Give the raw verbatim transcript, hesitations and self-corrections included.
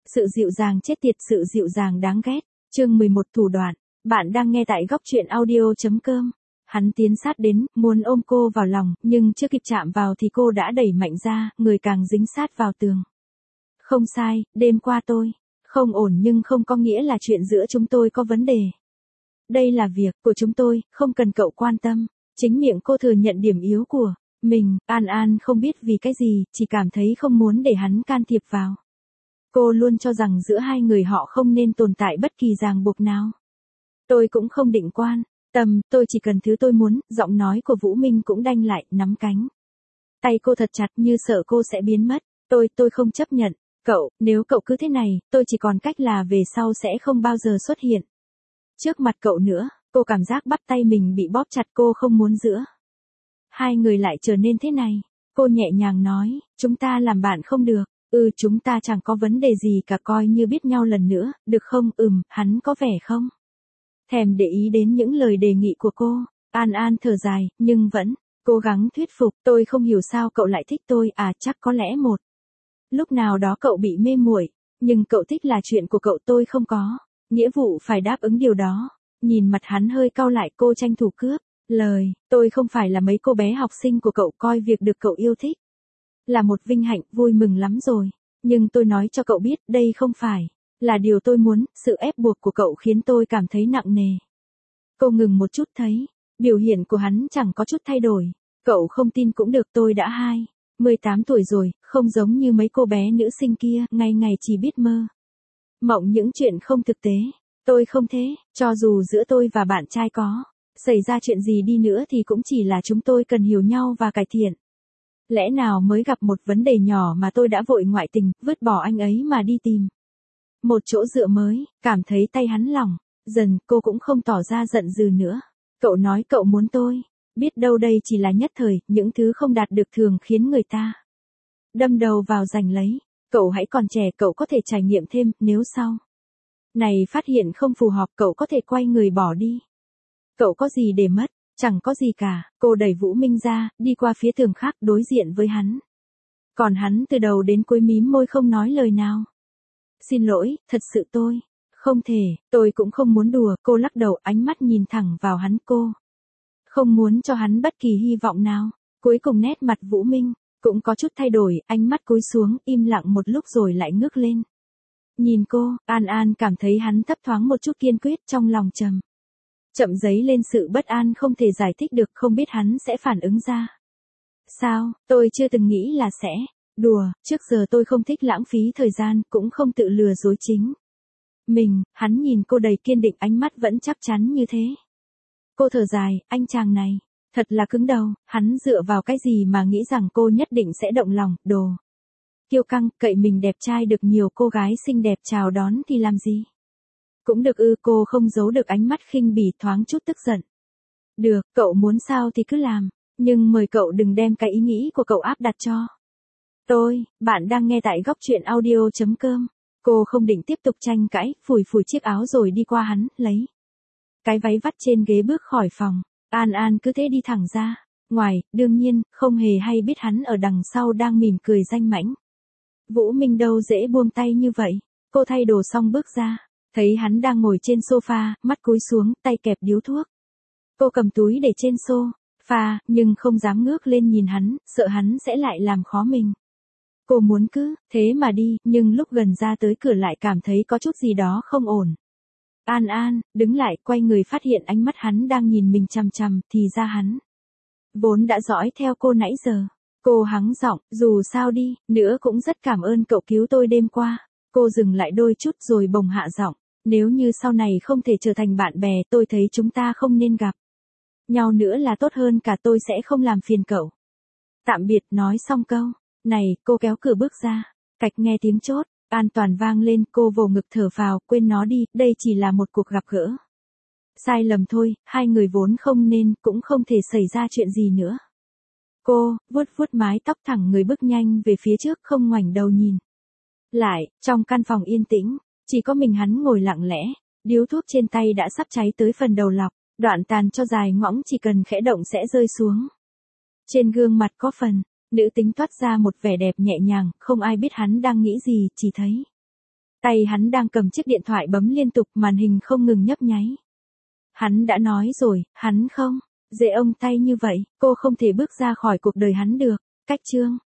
Sự dịu dàng chết tiệt, sự dịu dàng đáng ghét. Chương mười một thủ đoạn. Bạn đang nghe tại góc truyện audio.com. Hắn tiến sát đến, muốn ôm cô vào lòng, nhưng chưa kịp chạm vào thì cô đã đẩy mạnh ra, người càng dính sát vào tường. Không sai, đêm qua tôi không ổn nhưng không có nghĩa là chuyện giữa chúng tôi có vấn đề. Đây là việc của chúng tôi, không cần cậu quan tâm. Chính miệng cô thừa nhận điểm yếu của mình. An An không biết vì cái gì, chỉ cảm thấy không muốn để hắn can thiệp vào. Cô luôn cho rằng giữa hai người họ không nên tồn tại bất kỳ ràng buộc nào. Tôi cũng không định quan tâm, tôi chỉ cần thứ tôi muốn. Giọng nói của Vũ Minh cũng đanh lại, nắm cánh tay cô thật chặt như sợ cô sẽ biến mất. Tôi, tôi không chấp nhận. Cậu, nếu cậu cứ thế này, tôi chỉ còn cách là về sau sẽ không bao giờ xuất hiện trước mặt cậu nữa. Cô cảm giác bắp tay mình bị bóp chặt, cô không muốn giữa hai người lại trở nên thế này. Cô nhẹ nhàng nói, chúng ta làm bạn không được. Ừ, chúng ta chẳng có vấn đề gì cả, coi như biết nhau lần nữa, được không? Ừm, hắn có vẻ không thèm để ý đến những lời đề nghị của cô. An An thở dài, nhưng vẫn cố gắng thuyết phục. Tôi không hiểu sao cậu lại thích tôi, à chắc có lẽ một lúc nào đó cậu bị mê muội, nhưng cậu thích là chuyện của cậu, tôi không có nghĩa vụ phải đáp ứng điều đó. Nhìn mặt hắn hơi cau lại, cô tranh thủ cướp lời, tôi không phải là mấy cô bé học sinh của cậu, coi việc được cậu yêu thích là một vinh hạnh, vui mừng lắm rồi. Nhưng tôi nói cho cậu biết, đây không phải là điều tôi muốn, sự ép buộc của cậu khiến tôi cảm thấy nặng nề. Cô ngừng một chút, thấy biểu hiện của hắn chẳng có chút thay đổi. Cậu không tin cũng được, tôi đã hai mươi tám tuổi rồi, không giống như mấy cô bé nữ sinh kia, ngày ngày chỉ biết mơ mộng những chuyện không thực tế. Tôi không thế, cho dù giữa tôi và bạn trai có xảy ra chuyện gì đi nữa thì cũng chỉ là chúng tôi cần hiểu nhau và cải thiện. Lẽ nào mới gặp một vấn đề nhỏ mà tôi đã vội ngoại tình, vứt bỏ anh ấy mà đi tìm một chỗ dựa mới. Cảm thấy tay hắn lỏng dần, cô cũng không tỏ ra giận dữ nữa. Cậu nói cậu muốn tôi, biết đâu đây chỉ là nhất thời, những thứ không đạt được thường khiến người ta đâm đầu vào giành lấy. Cậu hãy còn trẻ, cậu có thể trải nghiệm thêm, nếu sau này phát hiện không phù hợp, cậu có thể quay người bỏ đi. Cậu có gì để mất? Chẳng có gì cả. Cô đẩy Vũ Minh ra, đi qua phía tường khác đối diện với hắn. Còn hắn từ đầu đến cuối mím môi không nói lời nào. Xin lỗi, thật sự tôi không thể, tôi cũng không muốn đùa. Cô lắc đầu, ánh mắt nhìn thẳng vào hắn. Cô không muốn cho hắn bất kỳ hy vọng nào. Cuối cùng nét mặt Vũ Minh cũng có chút thay đổi, ánh mắt cúi xuống, im lặng một lúc rồi lại ngước lên nhìn cô. An An cảm thấy hắn thấp thoáng một chút kiên quyết, trong lòng trầm chậm dấy lên sự bất an không thể giải thích được, không biết hắn sẽ phản ứng ra sao. Tôi chưa từng nghĩ là sẽ đùa, trước giờ tôi không thích lãng phí thời gian, cũng không tự lừa dối chính mình. Hắn nhìn cô đầy kiên định, ánh mắt vẫn chắc chắn như thế. Cô thở dài, anh chàng này thật là cứng đầu. Hắn dựa vào cái gì mà nghĩ rằng cô nhất định sẽ động lòng? Đồ kiêu căng, cậy mình đẹp trai được nhiều cô gái xinh đẹp chào đón thì làm gì cũng được ư? Cô không giấu được ánh mắt khinh bỉ, thoáng chút tức giận. Được, cậu muốn sao thì cứ làm, nhưng mời cậu đừng đem cái ý nghĩ của cậu áp đặt cho tôi. Bạn đang nghe tại góc truyện audio.com. Cô không định tiếp tục tranh cãi, phủi phủi chiếc áo rồi đi qua hắn, lấy cái váy vắt trên ghế bước khỏi phòng. An An cứ thế đi thẳng ra ngoài, đương nhiên không hề hay biết hắn ở đằng sau đang mỉm cười danh mãnh. Vũ Minh đâu dễ buông tay như vậy. Cô thay đồ xong bước ra, thấy hắn đang ngồi trên sofa, mắt cúi xuống, tay kẹp điếu thuốc. Cô cầm túi để trên sofa, nhưng không dám ngước lên nhìn hắn, sợ hắn sẽ lại làm khó mình. Cô muốn cứ thế mà đi, nhưng lúc gần ra tới cửa lại cảm thấy có chút gì đó không ổn. An An đứng lại, quay người phát hiện ánh mắt hắn đang nhìn mình chằm chằm, thì ra hắn vốn đã dõi theo cô nãy giờ. Cô hắng giọng, dù sao đi nữa cũng rất cảm ơn cậu cứu tôi đêm qua. Cô dừng lại đôi chút rồi bồng hạ giọng, nếu như sau này không thể trở thành bạn bè, tôi thấy chúng ta không nên gặp nhau nữa là tốt hơn cả, tôi sẽ không làm phiền cậu. Tạm biệt. Nói xong câu này, cô kéo cửa bước ra. Cạch, nghe tiếng chốt an toàn vang lên, cô vồ ngực thở phào, quên nó đi, đây chỉ là một cuộc gặp gỡ sai lầm thôi, hai người vốn không nên, cũng không thể xảy ra chuyện gì nữa. Cô vuốt vuốt mái tóc thẳng người bước nhanh về phía trước, không ngoảnh đầu nhìn lại. Trong căn phòng yên tĩnh, chỉ có mình hắn ngồi lặng lẽ, điếu thuốc trên tay đã sắp cháy tới phần đầu lọc, đoạn tàn cho dài ngõng, chỉ cần khẽ động sẽ rơi xuống. Trên gương mặt có phần nữ tính toát ra một vẻ đẹp nhẹ nhàng, không ai biết hắn đang nghĩ gì, chỉ thấy Tay hắn đang cầm chiếc điện thoại bấm liên tục, màn hình không ngừng nhấp nháy. Hắn đã nói rồi, hắn không dễ ông tay như vậy, cô không thể bước ra khỏi cuộc đời hắn được. Cách chương